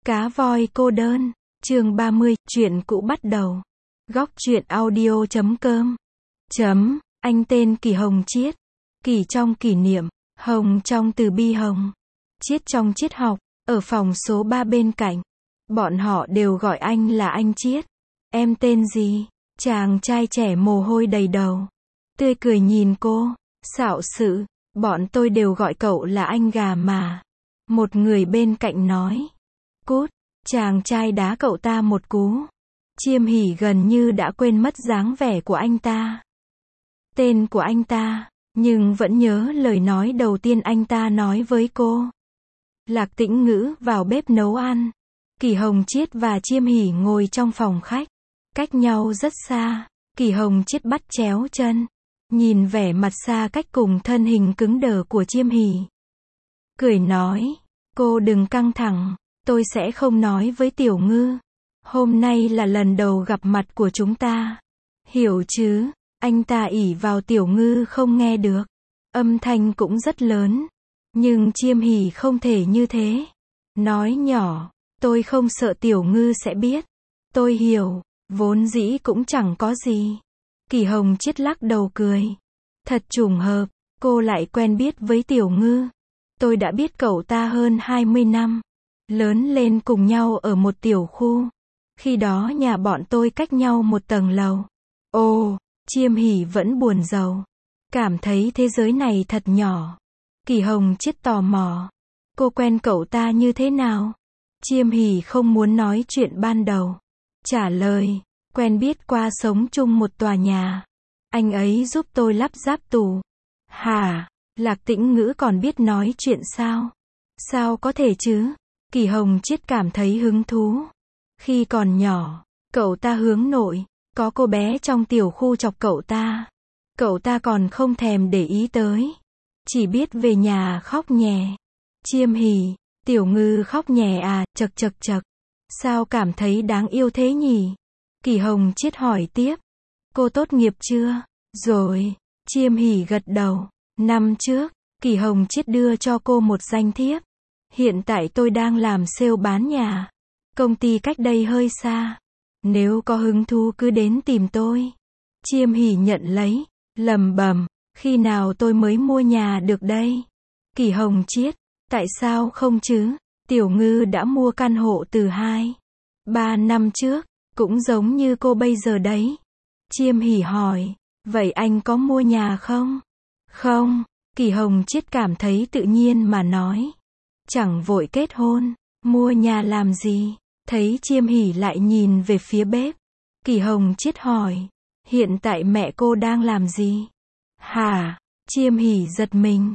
Cá voi cô đơn, chương 30, chuyện cũ bắt đầu. Góc truyện audio.com. Anh tên Kỳ Hồng Chiết. Kỳ trong kỷ niệm, Hồng trong từ bi hồng. Chiết trong triết học, ở phòng số 3 bên cạnh. Bọn họ đều gọi anh là anh Chiết. Em tên gì? Chàng trai trẻ mồ hôi đầy đầu. Tươi cười nhìn cô, xạo sự, bọn tôi đều gọi cậu là anh gà mà. Một người bên cạnh nói. Cút, chàng trai đá cậu ta một cú. Chiêm Hỉ gần như đã quên mất dáng vẻ của anh ta. Tên của anh ta, nhưng vẫn nhớ lời nói đầu tiên anh ta nói với cô. Lạc Tĩnh Ngữ vào bếp nấu ăn. Kỳ Hồng Chiết và Chiêm Hỉ ngồi trong phòng khách. Cách nhau rất xa, Kỳ Hồng Chiết bắt chéo chân. Nhìn vẻ mặt xa cách cùng thân hình cứng đờ của Chiêm Hỉ. Cười nói, cô đừng căng thẳng. Tôi sẽ không nói với Tiểu Ngư. Hôm nay là lần đầu gặp mặt của chúng ta. Hiểu chứ? Anh ta ỷ vào Tiểu Ngư không nghe được. Âm thanh cũng rất lớn. Nhưng Chiêm Hỉ không thể như thế. Nói nhỏ, tôi không sợ Tiểu Ngư sẽ biết. Tôi hiểu, vốn dĩ cũng chẳng có gì. Kỳ Hồng Chiết lắc đầu cười. Thật trùng hợp, cô lại quen biết với Tiểu Ngư. Tôi đã biết cậu ta hơn 20 năm. Lớn lên cùng nhau ở một tiểu khu. Khi đó nhà bọn tôi cách nhau một tầng lầu. Ồ, Chiêm Hỉ vẫn buồn rầu. Cảm thấy thế giới này thật nhỏ. Kỳ Hồng Chiết tò mò. Cô quen cậu ta như thế nào? Chiêm Hỉ không muốn nói chuyện ban đầu. Trả lời, quen biết qua sống chung một tòa nhà. Anh ấy giúp tôi lắp ráp tủ. Hả? Lạc Tĩnh Ngữ còn biết nói chuyện sao? Sao có thể chứ? Kỳ Hồng Chiết cảm thấy hứng thú. Khi còn nhỏ, cậu ta hướng nội, có cô bé trong tiểu khu chọc cậu ta. Cậu ta còn không thèm để ý tới. Chỉ biết về nhà khóc nhè. Chiêm Hỉ, Tiểu Ngư khóc nhè à, chậc chậc chậc. Sao cảm thấy đáng yêu thế nhỉ? Kỳ Hồng Chiết hỏi tiếp. Cô tốt nghiệp chưa? Rồi, Chiêm Hỉ gật đầu. Năm trước, Kỳ Hồng Chiết đưa cho cô một danh thiếp. Hiện tại tôi đang làm sale bán nhà. Công ty cách đây hơi xa. Nếu có hứng thú cứ đến tìm tôi. Chiêm Hỉ nhận lấy, lẩm bẩm, khi nào tôi mới mua nhà được đây? Kỳ Hồng Chiết, tại sao không chứ? Tiểu Ngư đã mua căn hộ từ 2-3 năm trước, cũng giống như cô bây giờ đấy. Chiêm Hỉ hỏi, vậy anh có mua nhà không? Không, Kỳ Hồng Chiết cảm thấy tự nhiên mà nói. Chẳng vội kết hôn, mua nhà làm gì? Thấy Chiêm Hỉ lại nhìn về phía bếp. Kỳ Hồng Chiết hỏi, hiện tại mẹ cô đang làm gì? Hả? Chiêm Hỉ giật mình,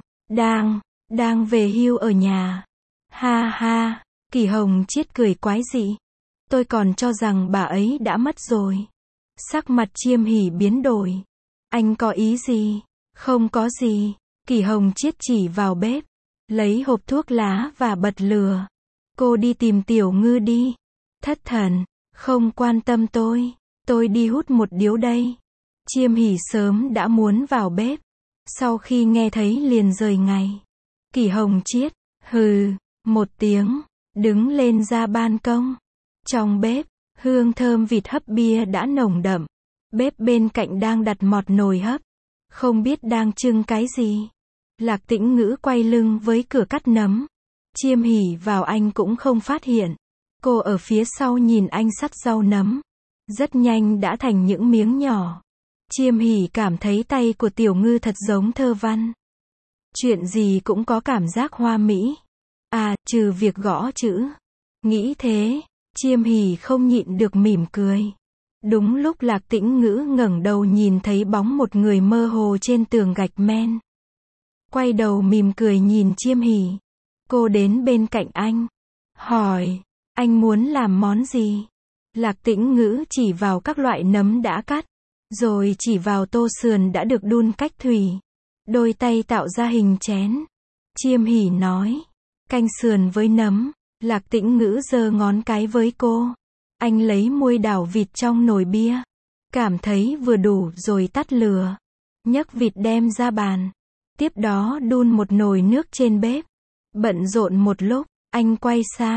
đang về hưu ở nhà. Ha ha, Kỳ Hồng Chiết cười quái dị. Tôi còn cho rằng bà ấy đã mất rồi. Sắc mặt Chiêm Hỉ biến đổi. Anh có ý gì? Không có gì. Kỳ Hồng Chiết chỉ vào bếp. Lấy hộp thuốc lá và bật lửa. Cô đi tìm Tiểu Ngư đi. Thất thần, không quan tâm tôi đi hút một điếu đây. Chiêm Hỉ sớm đã muốn vào bếp. Sau khi nghe thấy liền rời ngay. Kỳ Hồng Chiết, hừ, một tiếng, đứng lên ra ban công. Trong bếp, hương thơm vịt hấp bia đã nồng đậm. Bếp bên cạnh đang đặt một nồi hấp. Không biết đang trưng cái gì. Lạc Tĩnh Ngữ quay lưng với cửa cắt nấm. Chiêm Hỉ vào anh cũng không phát hiện. Cô ở phía sau nhìn anh sắt rau nấm. Rất nhanh đã thành những miếng nhỏ. Chiêm Hỉ cảm thấy tay của Tiểu Ngư thật giống thơ văn. Chuyện gì cũng có cảm giác hoa mỹ. À, trừ việc gõ chữ. Nghĩ thế, Chiêm Hỉ không nhịn được mỉm cười. Đúng lúc Lạc Tĩnh Ngữ ngẩng đầu nhìn thấy bóng một người mơ hồ trên tường gạch men. Quay đầu mỉm cười nhìn Chiêm Hỉ. Cô đến bên cạnh anh. Hỏi, anh muốn làm món gì? Lạc Tĩnh Ngữ chỉ vào các loại nấm đã cắt. Rồi chỉ vào tô sườn đã được đun cách thủy. Đôi tay tạo ra hình chén. Chiêm Hỉ nói. Canh sườn với nấm. Lạc Tĩnh Ngữ giơ ngón cái với cô. Anh lấy muôi đảo vịt trong nồi bia. Cảm thấy vừa đủ rồi tắt lửa. Nhấc vịt đem ra bàn. Tiếp đó đun một nồi nước trên bếp. Bận rộn một lúc, anh quay sang.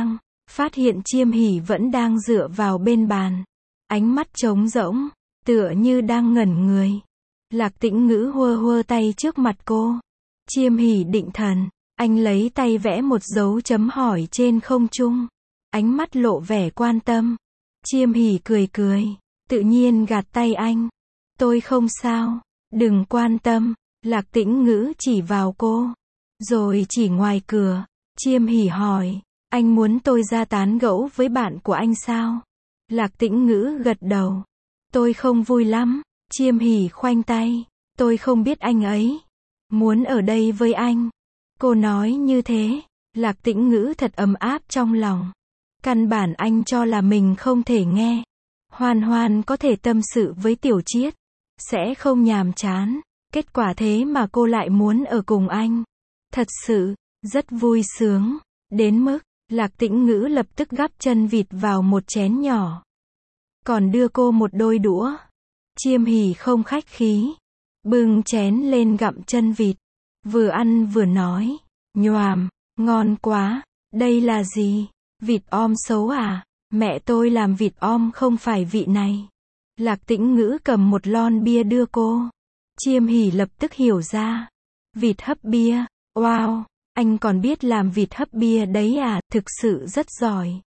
phát hiện Chiêm Hỷ vẫn đang dựa vào bên bàn. Ánh mắt trống rỗng, tựa như đang ngẩn người. Lạc Tĩnh Ngữ hơ hơ tay trước mặt cô. Chiêm Hỷ định thần, anh lấy tay vẽ một dấu chấm hỏi trên không trung. Ánh mắt lộ vẻ quan tâm. Chiêm Hỷ cười cười, tự nhiên gạt tay anh. Tôi không sao, đừng quan tâm. Lạc Tĩnh Ngữ chỉ vào cô, rồi chỉ ngoài cửa. Chiêm Hỷ hỏi, anh muốn tôi ra tán gẫu với bạn của anh sao? Lạc Tĩnh Ngữ gật đầu. Tôi không vui lắm. Chiêm Hỷ khoanh tay. Tôi không biết anh ấy muốn ở đây với anh. Cô nói như thế. Lạc Tĩnh Ngữ thật ấm áp trong lòng. Căn bản anh cho là mình không thể nghe. Hoàn hoàn có thể tâm sự với Tiểu Chiết, sẽ không nhàm chán. Kết quả thế mà cô lại muốn ở cùng anh. Thật sự, rất vui sướng. Đến mức, Lạc Tĩnh Ngữ lập tức gắp chân vịt vào một chén nhỏ. Còn đưa cô một đôi đũa. Chiêm Hỷ không khách khí. Bưng chén lên gặm chân vịt. Vừa ăn vừa nói. Nhoàm, ngon quá. Đây là gì? Vịt om xấu à? Mẹ tôi làm vịt om không phải vị này. Lạc Tĩnh Ngữ cầm một lon bia đưa cô. Chiêm Hỷ lập tức hiểu ra. Vịt hấp bia. Wow, anh còn biết làm vịt hấp bia đấy à? Thực sự rất giỏi.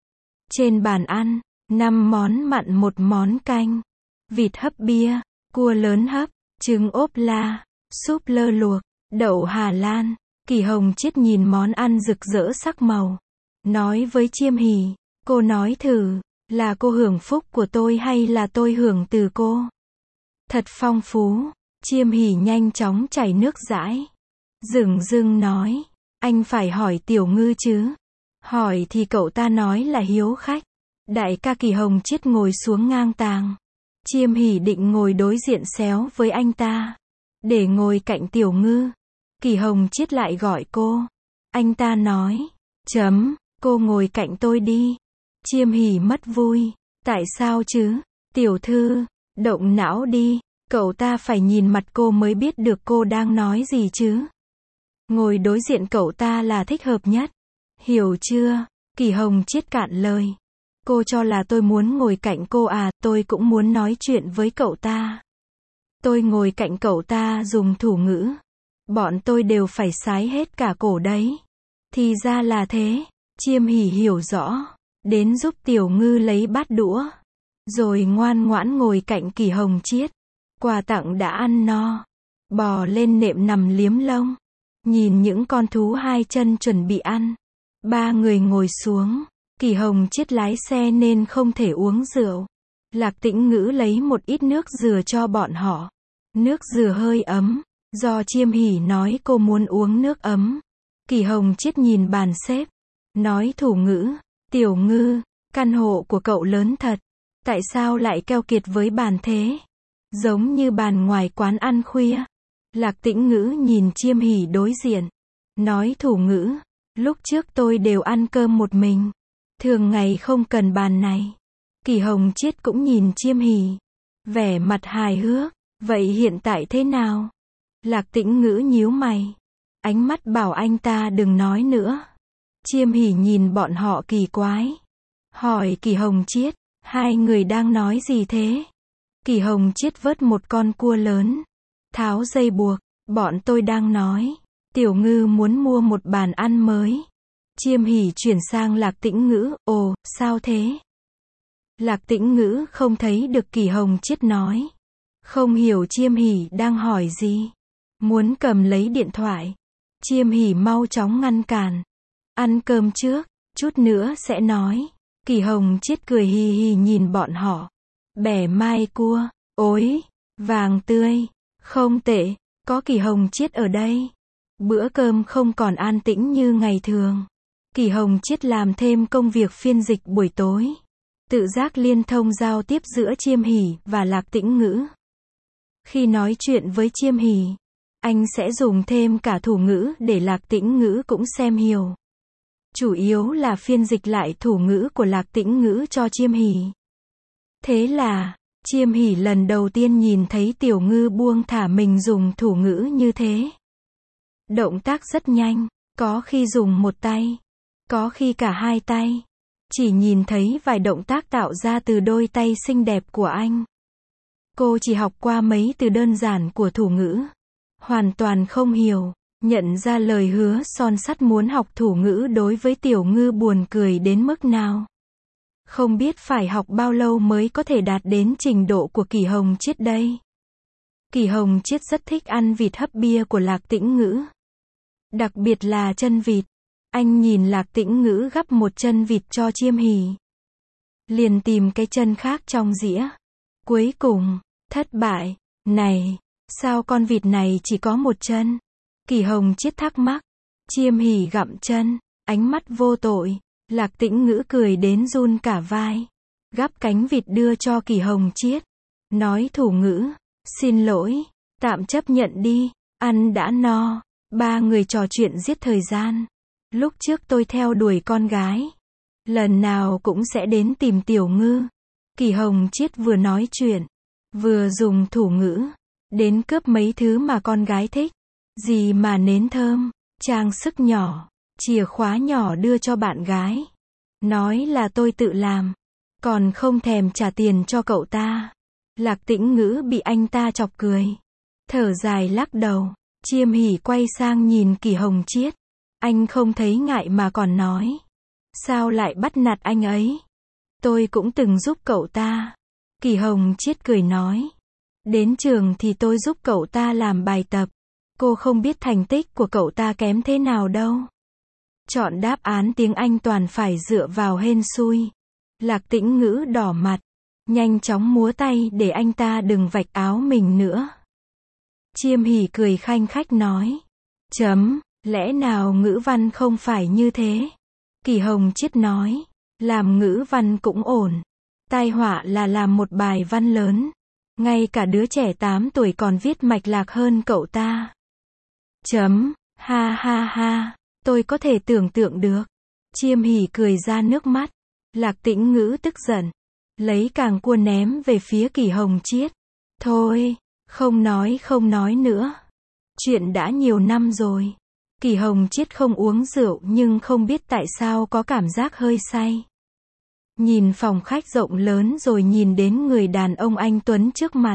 Trên bàn ăn, 5 món mặn, 1 món canh. Vịt hấp bia, cua lớn hấp, trứng ốp la, súp lơ luộc, đậu Hà Lan. Kỳ Hồng Chiết nhìn món ăn rực rỡ sắc màu. Nói với Chiêm Hỷ, cô nói thử, là cô hưởng phúc của tôi hay là tôi hưởng từ cô? Thật phong phú. Chiêm Hỷ nhanh chóng chảy nước dãi. Dửng dưng nói, anh phải hỏi Tiểu Ngư chứ. Hỏi thì cậu ta nói là hiếu khách. Đại ca Kỳ Hồng Chiết ngồi xuống ngang tàng. Chiêm Hỷ định ngồi đối diện xéo với anh ta, để ngồi cạnh Tiểu Ngư. Kỳ Hồng Chiết lại gọi cô. Anh ta nói, cô ngồi cạnh tôi đi. Chiêm Hỷ mất vui. Tại sao chứ? Tiểu thư, động não đi. Cậu ta phải nhìn mặt cô mới biết được cô đang nói gì chứ. Ngồi đối diện cậu ta là thích hợp nhất. Hiểu chưa? Kỳ Hồng Chiết cạn lời. Cô cho là tôi muốn ngồi cạnh cô à? Tôi cũng muốn nói chuyện với cậu ta. Tôi ngồi cạnh cậu ta dùng thủ ngữ. Bọn tôi đều phải sái hết cả cổ đấy. Thì ra là thế. Chiêm Hỷ hiểu rõ. Đến giúp Tiểu Ngư lấy bát đũa. Rồi ngoan ngoãn ngồi cạnh Kỳ Hồng Chiết. Quà tặng đã ăn no. Bò lên nệm nằm liếm lông. Nhìn những con thú 2 chân chuẩn bị ăn. 3 người ngồi xuống. Kỳ Hồng Chiết lái xe nên không thể uống rượu. Lạc Tĩnh Ngữ lấy một ít nước dừa cho bọn họ. Nước dừa hơi ấm. Do Chiêm Hỷ nói cô muốn uống nước ấm. Kỳ Hồng Chiết nhìn bàn xếp. Nói thủ ngữ. Tiểu Ngư, căn hộ của cậu lớn thật. Tại sao lại keo kiệt với bàn thế? Giống như bàn ngoài quán ăn khuya. Lạc Tĩnh Ngữ nhìn Chiêm Hỷ đối diện. Nói thủ ngữ. Lúc trước tôi đều ăn cơm một mình. Thường ngày không cần bàn này. Kỳ Hồng Chiết cũng nhìn Chiêm Hỷ. Vẻ mặt hài hước. Vậy hiện tại thế nào? Lạc Tĩnh Ngữ nhíu mày. Ánh mắt bảo anh ta đừng nói nữa. Chiêm Hỷ nhìn bọn họ kỳ quái. Hỏi Kỳ Hồng Chiết. 2 người đang nói gì thế? Kỳ Hồng Chiết vớt một con cua lớn. Tháo dây buộc. Bọn tôi đang nói. Tiểu Ngư muốn mua một bàn ăn mới. Chiêm Hỷ chuyển sang Lạc Tĩnh Ngữ. Ồ, sao thế? Lạc Tĩnh Ngữ không thấy được Kỳ Hồng Chiết nói. Không hiểu Chiêm Hỷ đang hỏi gì. Muốn cầm lấy điện thoại. Chiêm Hỷ mau chóng ngăn cản. Ăn cơm trước, chút nữa sẽ nói. Kỳ Hồng Chiết cười hì hì nhìn bọn họ. Bẻ mai cua, ối, vàng tươi, không tệ, có Kỳ Hồng Chiết ở đây. Bữa cơm không còn an tĩnh như ngày thường. Kỳ Hồng Chiết làm thêm công việc phiên dịch buổi tối. Tự giác liên thông giao tiếp giữa Chiêm Hỷ và Lạc Tĩnh Ngữ. Khi nói chuyện với Chiêm Hỷ, anh sẽ dùng thêm cả thủ ngữ để Lạc Tĩnh Ngữ cũng xem hiểu. Chủ yếu là phiên dịch lại thủ ngữ của Lạc Tĩnh Ngữ cho Chiêm Hỷ. Thế là, Chiêm Hỷ lần đầu tiên nhìn thấy Tiểu Ngư buông thả mình dùng thủ ngữ như thế. Động tác rất nhanh, có khi dùng một tay, có khi cả 2 tay. chỉ nhìn thấy vài động tác tạo ra từ đôi tay xinh đẹp của anh. Cô chỉ học qua mấy từ đơn giản của thủ ngữ. Hoàn toàn không hiểu, nhận ra lời hứa son sắt muốn học thủ ngữ đối với Tiểu Ngư buồn cười đến mức nào. Không biết phải học bao lâu mới có thể đạt đến trình độ của Kỷ Hồng Chiết đây. Kỷ Hồng Chiết rất thích ăn vịt hấp bia của Lạc Tĩnh Ngữ. Đặc biệt là chân vịt. Anh nhìn Lạc Tĩnh Ngữ gắp một chân vịt cho Chiêm Hỉ. Liền tìm cái chân khác trong dĩa. Cuối cùng, thất bại. Này, sao con vịt này chỉ có một chân? Kỷ Hồng Chiết thắc mắc. Chiêm Hỉ gặm chân, ánh mắt vô tội. Lạc Tĩnh Ngữ cười đến run cả vai. Gắp cánh vịt đưa cho Kỷ Hồng Chiết. Nói thủ ngữ. Xin lỗi, tạm chấp nhận đi, ăn đã no. Ba người trò chuyện giết thời gian. Lúc trước tôi theo đuổi con gái. Lần nào cũng sẽ đến tìm Tiểu Ngư. Kỷ Hồng Chiết vừa nói chuyện, vừa dùng thủ ngữ. Đến cướp mấy thứ mà con gái thích. Gì mà nến thơm, trang sức nhỏ, chìa khóa nhỏ đưa cho bạn gái. Nói là tôi tự làm. Còn không thèm trả tiền cho cậu ta. Lạc Tĩnh Ngữ bị anh ta chọc cười. Thở dài lắc đầu. Chiêm Hỉ quay sang nhìn Kỷ Hồng Chiết. Anh không thấy ngại mà còn nói. Sao lại bắt nạt anh ấy? Tôi cũng từng giúp cậu ta. Kỷ Hồng Chiết cười nói. Đến trường thì tôi giúp cậu ta làm bài tập. Cô không biết thành tích của cậu ta kém thế nào đâu. Chọn đáp án tiếng Anh toàn phải dựa vào hên xui. Lạc Tĩnh Ngữ đỏ mặt. Nhanh chóng múa tay để anh ta đừng vạch áo mình nữa. Chiêm Hỉ cười khanh khách nói. Lẽ nào ngữ văn không phải như thế? Kỷ Hồng Chiết nói. Làm ngữ văn cũng ổn. Tai họa là làm một bài văn lớn. Ngay cả đứa trẻ 8 tuổi còn viết mạch lạc hơn cậu ta. Ha ha ha. Tôi có thể tưởng tượng được. Chiêm Hỉ cười ra nước mắt. Lạc Tĩnh Ngữ tức giận. Lấy càng cua ném về phía Kỷ Hồng Chiết. Thôi, không nói nữa. Chuyện đã nhiều năm rồi. Kỷ Hồng Chiết không uống rượu nhưng không biết tại sao có cảm giác hơi say. Nhìn phòng khách rộng lớn rồi nhìn đến người đàn ông anh tuấn trước mặt.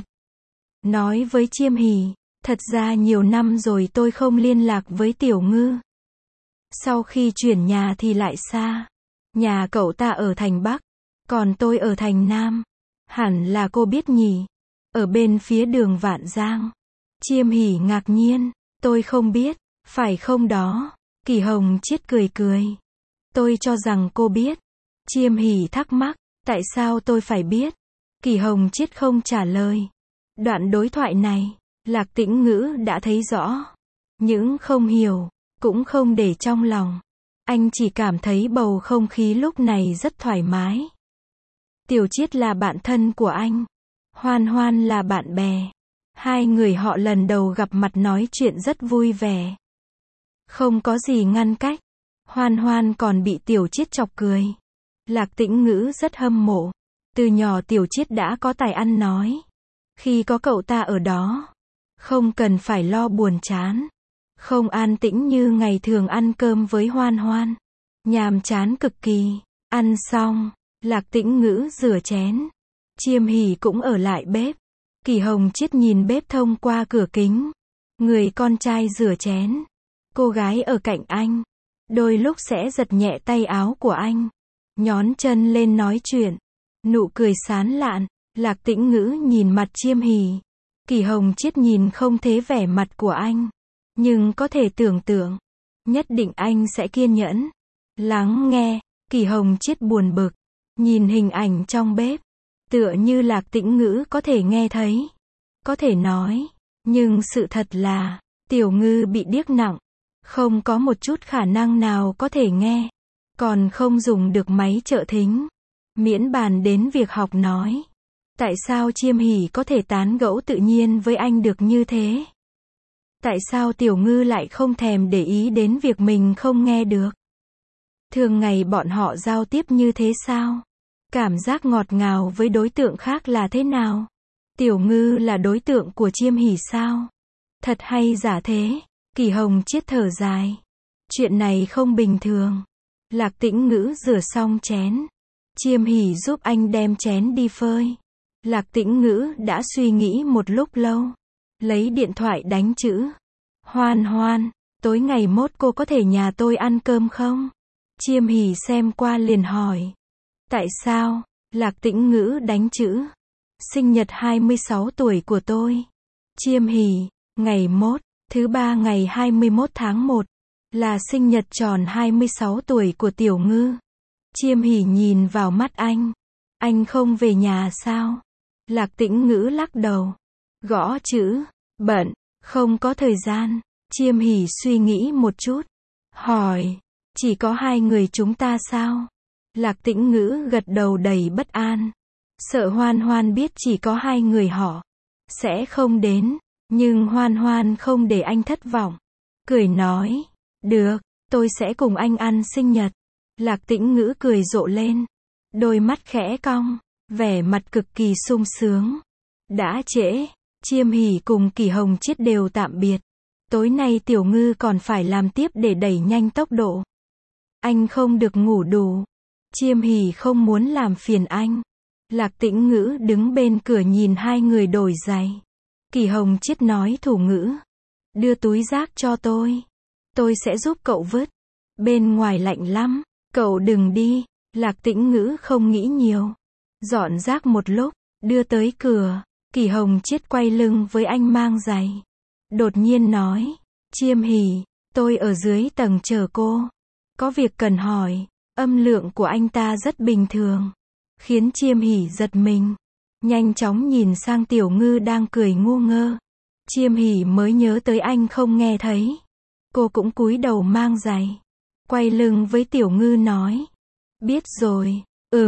Nói với Chiêm Hỉ, thật ra nhiều năm rồi tôi không liên lạc với Tiểu Ngư. Sau khi chuyển nhà thì lại xa. Nhà cậu ta ở thành Bắc, còn tôi ở thành Nam. Hẳn là cô biết nhỉ. Ở bên phía đường Vạn Giang. Chiêm Hỉ ngạc nhiên. Tôi không biết, phải không đó? Kỷ Hồng Chiết cười cười. Tôi cho rằng cô biết. Chiêm Hỉ thắc mắc, tại sao tôi phải biết? Kỷ Hồng Chiết không trả lời. Đoạn đối thoại này, Lạc Tĩnh Ngữ đã thấy rõ. Nhưng không hiểu, cũng không để trong lòng. Anh chỉ cảm thấy bầu không khí lúc này rất thoải mái. Tiểu Chiết là bạn thân của anh. Hoan Hoan là bạn bè. Hai người họ lần đầu gặp mặt nói chuyện rất vui vẻ. Không có gì ngăn cách. Hoan Hoan còn bị Tiểu Chiết chọc cười. Lạc Tĩnh Ngữ rất hâm mộ. Từ nhỏ Tiểu Chiết đã có tài ăn nói. Khi có cậu ta ở đó, không cần phải lo buồn chán. Không an tĩnh như ngày thường ăn cơm với Hoan Hoan. Nhàm chán cực kỳ. Ăn xong, Lạc Tĩnh Ngữ rửa chén. Chiêm Hỉ cũng ở lại bếp. Kỷ Hồng Chiết nhìn bếp thông qua cửa kính. Người con trai rửa chén. Cô gái ở cạnh anh. Đôi lúc sẽ giật nhẹ tay áo của anh. Nhón chân lên nói chuyện. Nụ cười sán lạn. Lạc Tĩnh Ngữ nhìn mặt Chiêm Hỉ. Kỷ Hồng Chiết nhìn không thấy vẻ mặt của anh. Nhưng có thể tưởng tượng. Nhất định anh sẽ kiên nhẫn. Lắng nghe. Kỷ Hồng Chiết buồn bực. Nhìn hình ảnh trong bếp. Tựa như Lạc Tĩnh Ngữ có thể nghe thấy. Có thể nói. Nhưng sự thật là, Tiểu Ngư bị điếc nặng. Không có một chút khả năng nào có thể nghe. Còn không dùng được máy trợ thính. Miễn bàn đến việc học nói. Tại sao Chiêm Hỉ có thể tán gẫu tự nhiên với anh được như thế? Tại sao Tiểu Ngư lại không thèm để ý đến việc mình không nghe được? Thường ngày bọn họ giao tiếp như thế sao? Cảm giác ngọt ngào với đối tượng khác là thế nào? Tiểu Ngư là đối tượng của Chiêm Hỉ sao? Thật hay giả thế? Kỷ Hồng Chiết thở dài. Chuyện này không bình thường. Lạc Tĩnh Ngữ rửa xong chén. Chiêm Hỉ giúp anh đem chén đi phơi. Lạc Tĩnh Ngữ đã suy nghĩ một lúc lâu. Lấy điện thoại đánh chữ. Hoan Hoan, tối ngày mốt cô có thể nhà tôi ăn cơm không? Chiêm Hỉ xem qua liền hỏi. Tại sao? Lạc Tĩnh Ngữ đánh chữ. Sinh nhật 26 tuổi của tôi. Chiêm Hỉ, ngày mốt, thứ ba ngày 21 tháng 1, là sinh nhật tròn 26 tuổi của Tiểu Ngư. Chiêm Hỉ nhìn vào mắt anh. Anh không về nhà sao? Lạc Tĩnh Ngữ lắc đầu. Gõ chữ. Bận. Không có thời gian. Chiêm Hỉ suy nghĩ một chút. Hỏi. Chỉ có hai người chúng ta sao? Lạc Tĩnh Ngữ gật đầu đầy bất an. Sợ Hoan Hoan biết chỉ có hai người họ. Sẽ không đến. Nhưng Hoan Hoan không để anh thất vọng. Cười nói. Được, tôi sẽ cùng anh ăn sinh nhật. Lạc Tĩnh Ngữ cười rộ lên. Đôi mắt khẽ cong. Vẻ mặt cực kỳ sung sướng. Đã trễ. Chiêm Hỉ cùng Kỷ Hồng Chiết đều tạm biệt. Tối nay Tiểu Ngư còn phải làm tiếp để đẩy nhanh tốc độ. Anh không được ngủ đủ. Chiêm Hỉ không muốn làm phiền anh. Lạc Tĩnh Ngữ đứng bên cửa nhìn hai người đổi giày. Kỷ Hồng Chiết nói thủ ngữ. Đưa túi rác cho tôi. Tôi sẽ giúp cậu vứt. Bên ngoài lạnh lắm. Cậu đừng đi. Lạc Tĩnh Ngữ không nghĩ nhiều. Dọn rác một lúc. Đưa tới cửa. Kỷ Hồng Chiết quay lưng với anh mang giày. Đột nhiên nói. Chiêm Hỉ, tôi ở dưới tầng chờ cô. Có việc cần hỏi. Âm lượng của anh ta rất bình thường. Khiến Chiêm Hỉ giật mình. Nhanh chóng nhìn sang Tiểu Ngư đang cười ngu ngơ. Chiêm Hỉ mới nhớ tới anh không nghe thấy. Cô cũng cúi đầu mang giày. Quay lưng với Tiểu Ngư nói. Biết rồi.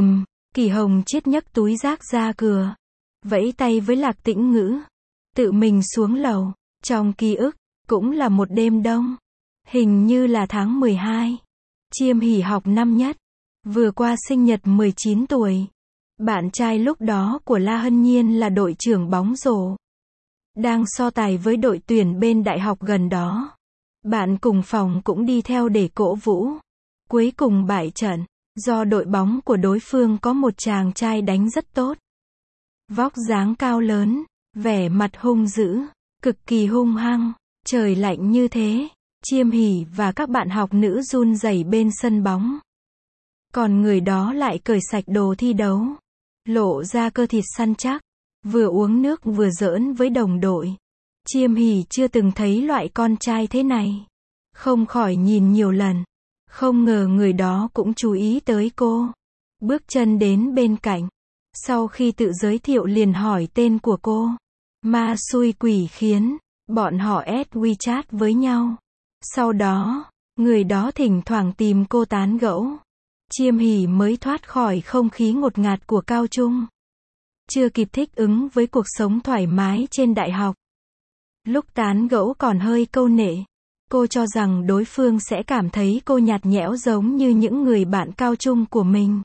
Kỷ Hồng Chiết nhấc túi rác ra cửa. Vẫy tay với Lạc Tĩnh Ngữ. Tự mình xuống lầu. Trong ký ức, cũng là một đêm đông. Hình như là tháng 12. Chiêm Hỉ học năm nhất. Vừa qua sinh nhật 19 tuổi. Bạn trai lúc đó của La Hân Nhiên là đội trưởng bóng rổ. Đang so tài với đội tuyển bên đại học gần đó. Bạn cùng phòng cũng đi theo để cổ vũ. Cuối cùng bại trận. Do đội bóng của đối phương có một chàng trai đánh rất tốt. Vóc dáng cao lớn. Vẻ mặt hung dữ. Cực kỳ hung hăng. Trời lạnh như thế. Chiêm Hỉ và các bạn học nữ run rẩy bên sân bóng. Còn người đó lại cởi sạch đồ thi đấu. Lộ ra cơ thịt săn chắc. Vừa uống nước vừa giỡn với đồng đội. Chiêm Hỉ chưa từng thấy loại con trai thế này. Không khỏi nhìn nhiều lần. Không ngờ người đó cũng chú ý tới cô. Bước chân đến bên cạnh. Sau khi tự giới thiệu liền hỏi tên của cô. Ma xui quỷ khiến. Bọn họ add WeChat với nhau. Sau đó, người đó thỉnh thoảng tìm cô tán gẫu. Chiêm Hỉ mới thoát khỏi không khí ngột ngạt của cao trung. Chưa kịp thích ứng với cuộc sống thoải mái trên đại học. Lúc tán gẫu còn hơi câu nệ. Cô cho rằng đối phương sẽ cảm thấy cô nhạt nhẽo giống như những người bạn cao trung của mình.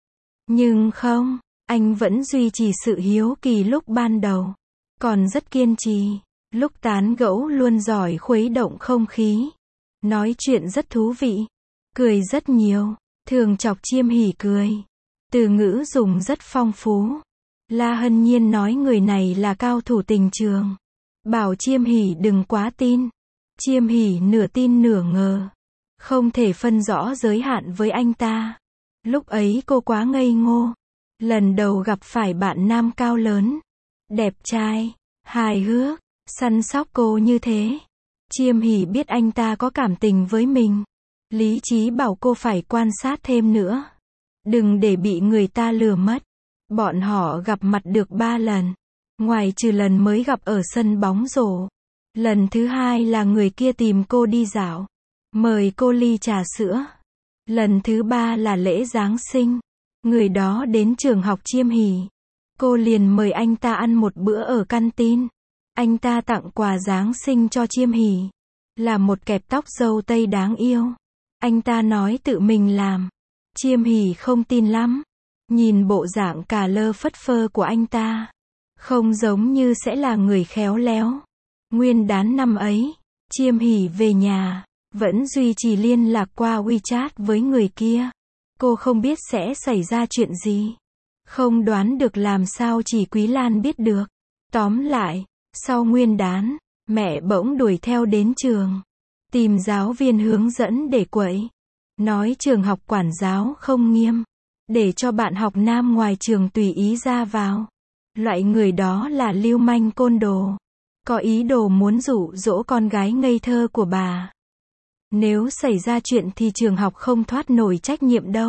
Nhưng không, anh vẫn duy trì sự hiếu kỳ lúc ban đầu. Còn rất kiên trì. Lúc tán gẫu luôn giỏi khuấy động không khí. Nói chuyện rất thú vị. Cười rất nhiều. Thường chọc Chiêm Hỉ cười. Từ ngữ dùng rất phong phú. La Hân Nhiên nói người này là cao thủ tình trường. Bảo Chiêm Hỉ đừng quá tin. Chiêm Hỉ nửa tin nửa ngờ. Không thể phân rõ giới hạn với anh ta. Lúc ấy cô quá ngây ngô. Lần đầu gặp phải bạn nam cao lớn. Đẹp trai. Hài hước. Săn sóc cô như thế. Chiêm Hỉ biết anh ta có cảm tình với mình. Lý trí bảo cô phải quan sát thêm nữa. Đừng để bị người ta lừa mất. Bọn họ gặp mặt được 3 lần. Ngoài trừ lần mới gặp ở sân bóng rổ. Lần thứ hai là người kia tìm cô đi dạo. Mời cô ly trà sữa. Lần thứ 3 là lễ Giáng sinh. Người đó đến trường học Chiêm Hỉ. Cô liền mời anh ta ăn một bữa ở canteen. Anh ta tặng quà Giáng sinh cho Chiêm Hỉ. Là một kẹp tóc dâu tây đáng yêu. Anh ta nói tự mình làm. Chiêm Hỉ không tin lắm. Nhìn bộ dạng cà lơ phất phơ của anh ta. Không giống như sẽ là người khéo léo. Nguyên đán năm ấy. Chiêm Hỉ về nhà. vẫn duy trì liên lạc qua WeChat với người kia. Cô không biết sẽ xảy ra chuyện gì. Không đoán được làm sao Chỉ Quý Lan biết được. Tóm lại, sau Nguyên đán, mẹ bỗng đuổi theo đến trường. Tìm giáo viên hướng dẫn để quậy. Nói trường học quản giáo không nghiêm. Để cho bạn học nam ngoài trường tùy ý ra vào. Loại người đó là lưu manh côn đồ. Có ý đồ muốn dụ dỗ con gái ngây thơ của bà. Nếu xảy ra chuyện thì trường học không thoát nổi trách nhiệm đâu.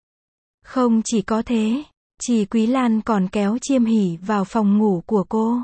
Không chỉ có thế, Chỉ Quý Lan còn kéo Chiêm Hỷ vào phòng ngủ của cô.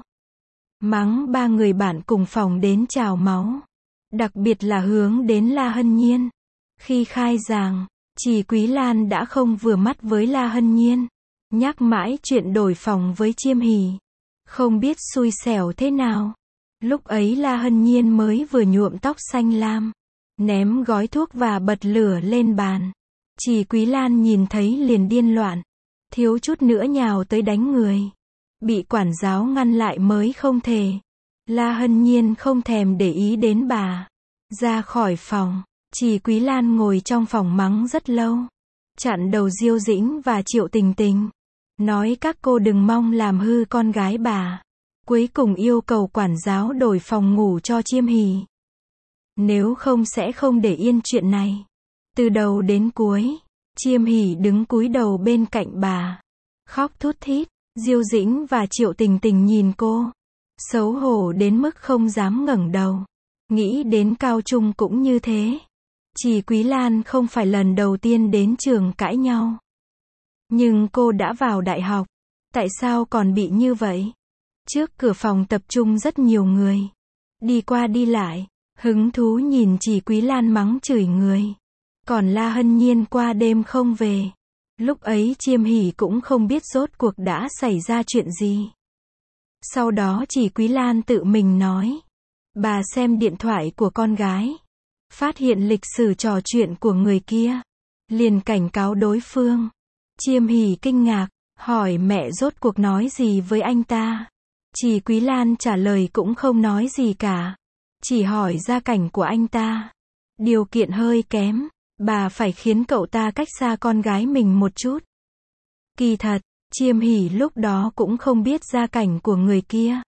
Mắng 3 người bạn cùng phòng đến trào máu. Đặc biệt là hướng đến La Hân Nhiên. Khi khai giảng, Chỉ Quý Lan đã không vừa mắt với La Hân Nhiên. Nhắc mãi chuyện đổi phòng với Chiêm Hỷ. Không biết xui xẻo thế nào. Lúc ấy La Hân Nhiên mới vừa nhuộm tóc xanh lam. Ném gói thuốc và bật lửa lên bàn. Chỉ Quý Lan nhìn thấy liền điên loạn. Thiếu chút nữa nhào tới đánh người. Bị quản giáo ngăn lại mới không thể. La Hân Nhiên không thèm để ý đến bà. Ra khỏi phòng, Chỉ Quý Lan ngồi trong phòng mắng rất lâu. Chặn đầu Diêu Dĩnh và Triệu Tình Tình. Nói các cô đừng mong làm hư con gái bà. Cuối cùng yêu cầu quản giáo đổi phòng ngủ cho Chiêm Hỷ. Nếu không sẽ không để yên chuyện này. Từ đầu đến cuối, Chiêm Hỷ đứng cúi đầu bên cạnh bà. Khóc thút thít. Diêu Dĩnh và Triệu Tình Tình nhìn cô. Xấu hổ đến mức không dám ngẩng đầu. Nghĩ đến cao trung cũng như thế. Chỉ Quý Lan không phải lần đầu tiên đến trường cãi nhau. Nhưng cô đã vào đại học. Tại sao còn bị như vậy? Trước cửa phòng tập trung rất nhiều người. Đi qua đi lại. Hứng thú nhìn Chỉ Quý Lan mắng chửi người. Còn La Hân Nhiên qua đêm không về. Lúc ấy Chiêm Hỷ cũng không biết rốt cuộc đã xảy ra chuyện gì. Sau đó Chỉ Quý Lan tự mình nói. Bà xem điện thoại của con gái. Phát hiện lịch sử trò chuyện của người kia. Liền cảnh cáo đối phương. Chiêm Hỷ kinh ngạc, hỏi mẹ rốt cuộc nói gì với anh ta. Chỉ Quý Lan trả lời cũng không nói gì cả. Chỉ hỏi gia cảnh của anh ta. Điều kiện hơi kém. Bà phải khiến cậu ta cách xa con gái mình một chút. Kỳ thật, Chiêm Hỷ lúc đó cũng không biết gia cảnh của người kia.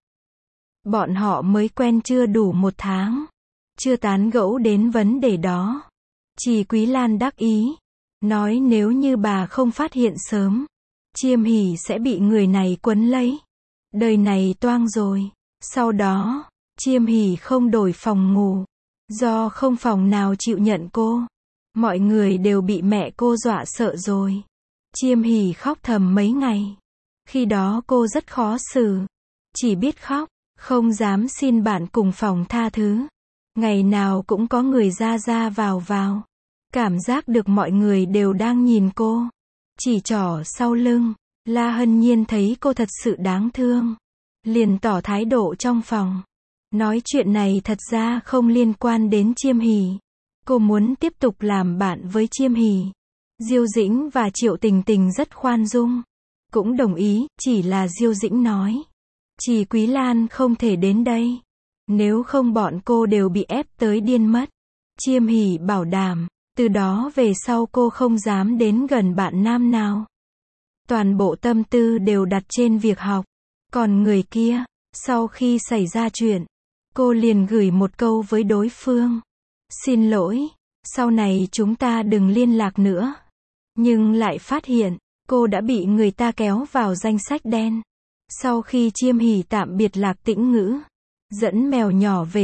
Bọn họ mới quen chưa đủ 1 tháng. Chưa tán gẫu đến vấn đề đó. Chỉ Quý Lan đắc ý. Nói nếu như bà không phát hiện sớm, Chiêm Hỷ sẽ bị người này quấn lấy. Đời này toang rồi. Sau đó, Chiêm Hỷ không đổi phòng ngủ. Do không phòng nào chịu nhận cô. Mọi người đều bị mẹ cô dọa sợ rồi. Chiêm Hỷ khóc thầm mấy ngày. Khi đó cô rất khó xử. Chỉ biết khóc, không dám xin bạn cùng phòng tha thứ. Ngày nào cũng có người ra ra vào. Cảm giác được mọi người đều đang nhìn cô. Chỉ trỏ sau lưng. La Hân Nhiên thấy cô thật sự đáng thương. Liền tỏ thái độ trong phòng. Nói chuyện này thật ra không liên quan đến Chiêm Hỷ. Cô muốn tiếp tục làm bạn với Chiêm Hỷ. Diêu Dĩnh và Triệu Tình Tình rất khoan dung. Cũng đồng ý, chỉ là Diêu Dĩnh nói. Chỉ Quý Lan không thể đến đây. Nếu không bọn cô đều bị ép tới điên mất. Chiêm Hỷ bảo đảm, từ đó về sau cô không dám đến gần bạn nam nào. Toàn bộ tâm tư đều đặt trên việc học. Còn người kia, sau khi xảy ra chuyện, cô liền gửi một câu với đối phương. Xin lỗi, sau này chúng ta đừng liên lạc nữa. Nhưng lại phát hiện, cô đã bị người ta kéo vào danh sách đen. Sau khi Chiêm Hỷ tạm biệt Lạc Tĩnh Ngữ, dẫn mèo nhỏ về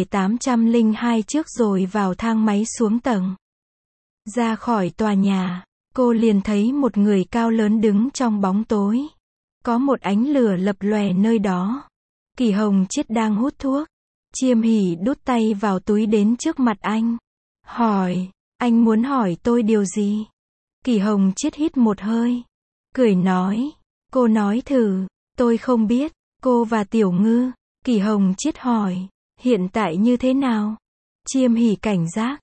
802 trước rồi vào thang máy xuống tầng. Ra khỏi tòa nhà, cô liền thấy một người cao lớn đứng trong bóng tối. Có một ánh lửa lập lòe nơi đó. Kỳ Hồng Chiết đang hút thuốc. Chiêm Hỷ đút tay vào túi đến trước mặt anh. Hỏi, anh muốn hỏi tôi điều gì? Kỳ Hồng Chiết hít một hơi. Cười nói, cô nói thử, tôi không biết, cô và Tiểu Ngư. Kỳ Hồng Chiết hỏi, hiện tại như thế nào? Chiêm Hỷ cảnh giác,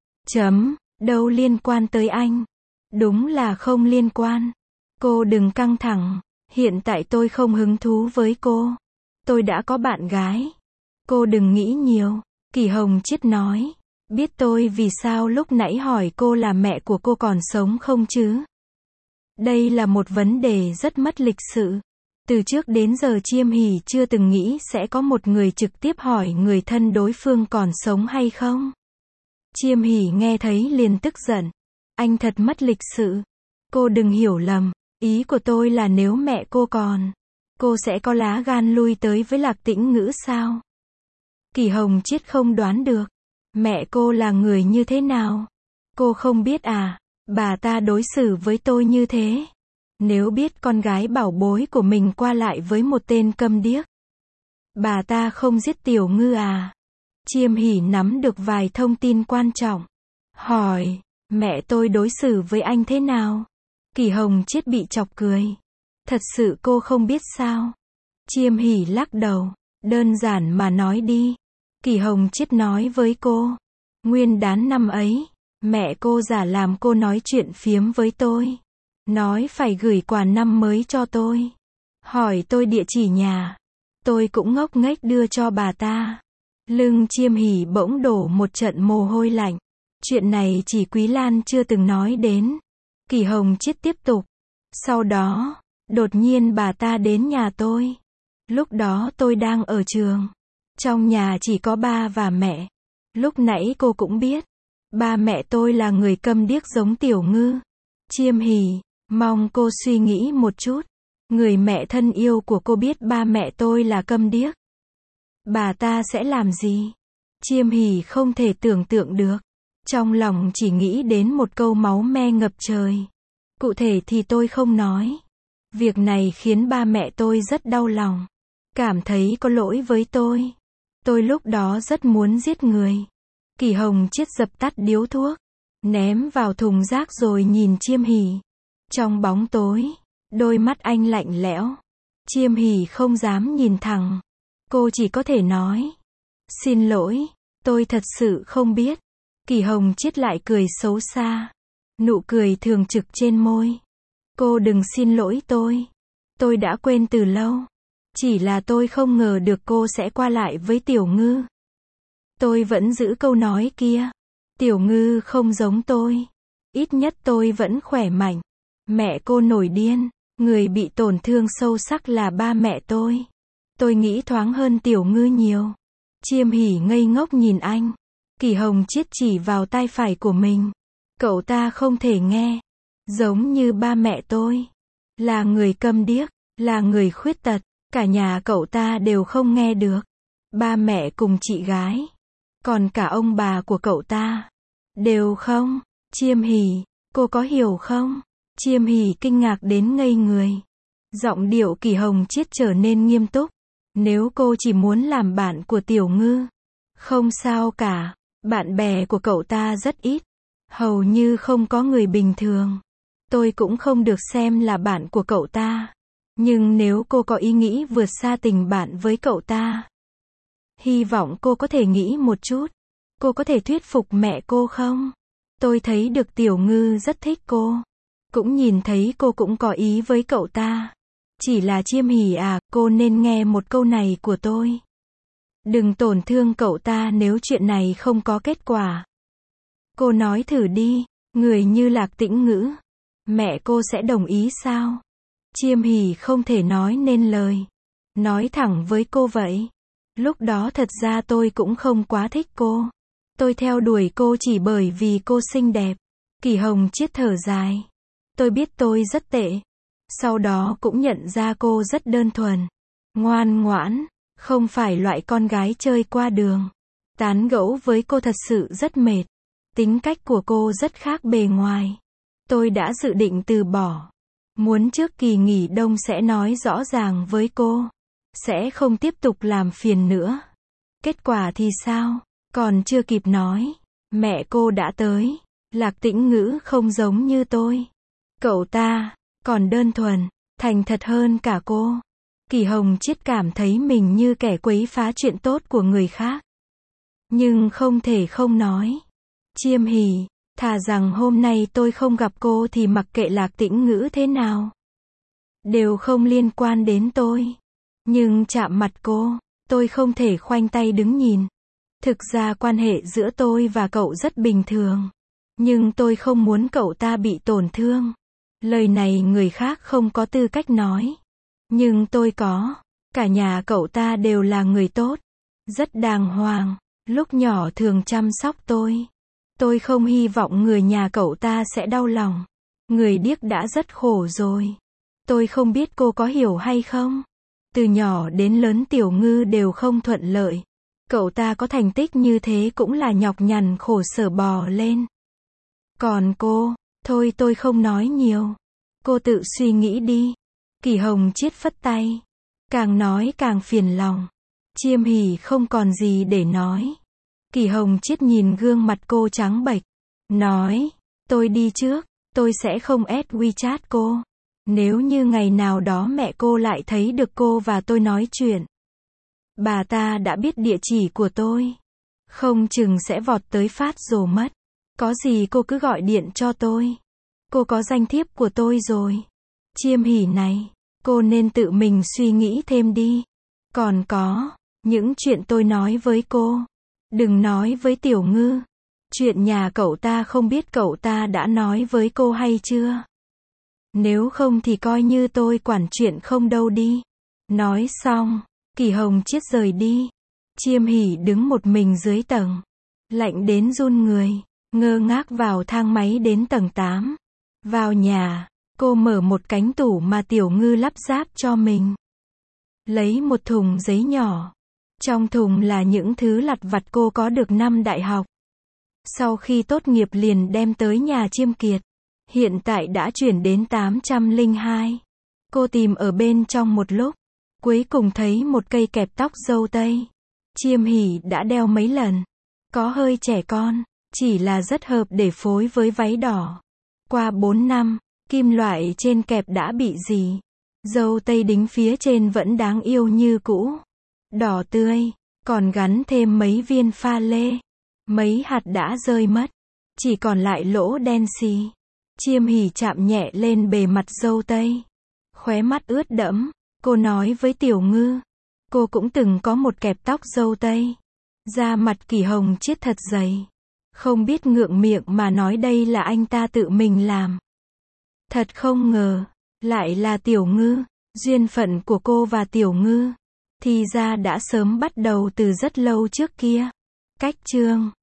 đâu liên quan tới anh. Đúng là không liên quan. Cô đừng căng thẳng, hiện tại tôi không hứng thú với cô. Tôi đã có bạn gái. Cô đừng nghĩ nhiều, Kỳ Hồng Chiết nói. Biết tôi vì sao lúc nãy hỏi cô là mẹ của cô còn sống không chứ? Đây là một vấn đề rất mất lịch sự. Từ trước đến giờ Chiêm Hỷ chưa từng nghĩ sẽ có một người trực tiếp hỏi người thân đối phương còn sống hay không. Chiêm Hỷ nghe thấy liền tức giận. Anh thật mất lịch sự. Cô đừng hiểu lầm. Ý của tôi là nếu mẹ cô còn, cô sẽ có lá gan lui tới với Lạc Tĩnh Ngữ sao? Kỳ Hồng Chiết không đoán được. Mẹ cô là người như thế nào? Cô không biết à? Bà ta đối xử với tôi như thế. Nếu biết con gái bảo bối của mình qua lại với một tên câm điếc, bà ta không giết Tiểu Ngư à? Chiêm Hỷ nắm được vài thông tin quan trọng. Hỏi, mẹ tôi đối xử với anh thế nào? Kỳ Hồng Chiết bị chọc cười. Thật sự cô không biết sao? Chiêm Hỷ lắc đầu. Đơn giản mà nói đi. Kỳ Hồng Chiết nói với cô. Nguyên đán năm ấy, mẹ cô giả làm cô nói chuyện phiếm với tôi. Nói phải gửi quà năm mới cho tôi. Hỏi tôi địa chỉ nhà. Tôi cũng ngốc nghếch đưa cho bà ta. Lưng Chiêm Hỷ bỗng đổ một trận mồ hôi lạnh. Chuyện này chỉ Quý Lan chưa từng nói đến. Kỳ Hồng Chiết tiếp tục. Sau đó, đột nhiên bà ta đến nhà tôi. Lúc đó tôi đang ở trường. Trong nhà chỉ có ba và mẹ. Lúc nãy cô cũng biết. Ba mẹ tôi là người câm điếc giống Tiểu Ngư. Chiêm Hỷ, mong cô suy nghĩ một chút. Người mẹ thân yêu của cô biết ba mẹ tôi là câm điếc. Bà ta sẽ làm gì? Chiêm Hỷ không thể tưởng tượng được. Trong lòng chỉ nghĩ đến một câu máu me ngập trời. Cụ thể thì tôi không nói. Việc này khiến ba mẹ tôi rất đau lòng. Cảm thấy có lỗi với tôi. Tôi lúc đó rất muốn giết người. Kỳ Hồng Chiết dập tắt điếu thuốc. Ném vào thùng rác rồi nhìn Chiêm Hỷ. Trong bóng tối, đôi mắt anh lạnh lẽo. Chiêm Hỷ không dám nhìn thẳng. Cô chỉ có thể nói. Xin lỗi, tôi thật sự không biết. Kỳ Hồng Chiết lại cười xấu xa. Nụ cười thường trực trên môi. Cô đừng xin lỗi tôi. Tôi đã quên từ lâu. Chỉ là tôi không ngờ được cô sẽ qua lại với Tiểu Ngư. Tôi vẫn giữ câu nói kia. Tiểu Ngư không giống tôi. Ít nhất tôi vẫn khỏe mạnh. Mẹ cô nổi điên. Người bị tổn thương sâu sắc là ba mẹ tôi. Tôi nghĩ thoáng hơn Tiểu Ngư nhiều. Chiêm Hỷ ngây ngốc nhìn anh. Kỳ Hồng Chiết chỉ vào tai phải của mình. Cậu ta không thể nghe. Giống như ba mẹ tôi. Là người câm điếc. Là người khuyết tật. Cả nhà cậu ta đều không nghe được. Ba mẹ cùng chị gái. Còn cả ông bà của cậu ta. Đều không. Chiêm Hỷ, cô có hiểu không? Chiêm Hỷ kinh ngạc đến ngây người. Giọng điệu Kỳ Hồng Chiết trở nên nghiêm túc. Nếu cô chỉ muốn làm bạn của Tiểu Ngư. Không sao cả. Bạn bè của cậu ta rất ít. Hầu như không có người bình thường. Tôi cũng không được xem là bạn của cậu ta. Nhưng nếu cô có ý nghĩ vượt xa tình bạn với cậu ta. Hy vọng cô có thể nghĩ một chút. Cô có thể thuyết phục mẹ cô không? Tôi thấy được Tiểu Ngư rất thích cô. Cũng nhìn thấy cô cũng có ý với cậu ta. Chỉ là Chiêm Hỷ à, cô nên nghe một câu này của tôi. Đừng tổn thương cậu ta nếu chuyện này không có kết quả. Cô nói thử đi, người như Lạc Tĩnh Ngữ. Mẹ cô sẽ đồng ý sao? Chiêm Hỷ không thể nói nên lời. Nói thẳng với cô vậy. Lúc đó thật ra tôi cũng không quá thích cô. Tôi theo đuổi cô chỉ bởi vì cô xinh đẹp. Kỳ Hồng Chiết thở dài. Tôi biết tôi rất tệ. Sau đó cũng nhận ra cô rất đơn thuần. Ngoan ngoãn. Không phải loại con gái chơi qua đường. Tán gẫu với cô thật sự rất mệt. Tính cách của cô rất khác bề ngoài. Tôi đã dự định từ bỏ. Muốn trước kỳ nghỉ đông sẽ nói rõ ràng với cô. Sẽ không tiếp tục làm phiền nữa. Kết quả thì sao? Còn chưa kịp nói. Mẹ cô đã tới. Lạc Tĩnh Ngữ không giống như tôi. Cậu ta, còn đơn thuần, thành thật hơn cả cô. Kỳ Hồng Chiết cảm thấy mình như kẻ quấy phá chuyện tốt của người khác. Nhưng không thể không nói. Chiêm Hỷ, thà rằng hôm nay tôi không gặp cô thì mặc kệ Lạc Tĩnh Ngữ thế nào. Đều không liên quan đến tôi. Nhưng chạm mặt cô, tôi không thể khoanh tay đứng nhìn. Thực ra quan hệ giữa tôi và cậu rất bình thường. Nhưng tôi không muốn cậu ta bị tổn thương. Lời này người khác không có tư cách nói. Nhưng tôi có. Cả nhà cậu ta đều là người tốt. Rất đàng hoàng. Lúc nhỏ thường chăm sóc tôi. Tôi không hy vọng người nhà cậu ta sẽ đau lòng. Người điếc đã rất khổ rồi. Tôi không biết cô có hiểu hay không. Từ nhỏ đến lớn Tiểu Ngư đều không thuận lợi. Cậu ta có thành tích như thế cũng là nhọc nhằn khổ sở bò lên. Còn cô, thôi tôi không nói nhiều. Cô tự suy nghĩ đi. Kỷ Hồng Chiết phất tay. Càng nói càng phiền lòng. Chiêm Hỉ không còn gì để nói. Kỷ Hồng Chiết nhìn gương mặt cô trắng bệch. Nói, tôi đi trước, tôi sẽ không add WeChat cô. Nếu như ngày nào đó mẹ cô lại thấy được cô và tôi nói chuyện. Bà ta đã biết địa chỉ của tôi. Không chừng sẽ vọt tới phát rồ mất. Có gì cô cứ gọi điện cho tôi. Cô có danh thiếp của tôi rồi. Chiêm Hỉ này, cô nên tự mình suy nghĩ thêm đi. Còn có, những chuyện tôi nói với cô. Đừng nói với Tiểu Ngư. Chuyện nhà cậu ta không biết cậu ta đã nói với cô hay chưa. Nếu không thì coi như tôi quản chuyện không đâu đi. Nói xong, Kỷ Hồng Chiết rời đi. Chiêm Hỉ đứng một mình dưới tầng. Lạnh đến run người. Ngơ ngác vào thang máy đến tầng 8. Vào nhà, cô mở một cánh tủ mà Tiểu Ngư lắp ráp cho mình. Lấy một thùng giấy nhỏ. Trong thùng là những thứ lặt vặt cô có được năm đại học. Sau khi tốt nghiệp liền đem tới nhà Chiêm Kiệt. Hiện tại đã chuyển đến 802. Cô tìm ở bên trong một lúc. Cuối cùng thấy một cây kẹp tóc dâu tây. Chiêm Hỉ đã đeo mấy lần. Có hơi trẻ con. Chỉ là rất hợp để phối với váy đỏ. Qua 4 năm, kim loại trên kẹp đã bị rỉ. Dâu tây đính phía trên vẫn đáng yêu như cũ. Đỏ tươi. Còn gắn thêm mấy viên pha lê. Mấy hạt đã rơi mất. Chỉ còn lại lỗ đen xì. Chiêm Hỉ chạm nhẹ lên bề mặt dâu tây. Khóe mắt ướt đẫm. Cô nói với Tiểu Ngư. Cô cũng từng có một kẹp tóc dâu tây. Da mặt Kỷ Hồng Chiết thật dày. Không biết ngượng miệng mà nói đây là anh ta tự mình làm. Thật không ngờ. Lại là Tiểu Ngư. Duyên phận của cô và Tiểu Ngư. Thì ra đã sớm bắt đầu từ rất lâu trước kia. Cách chương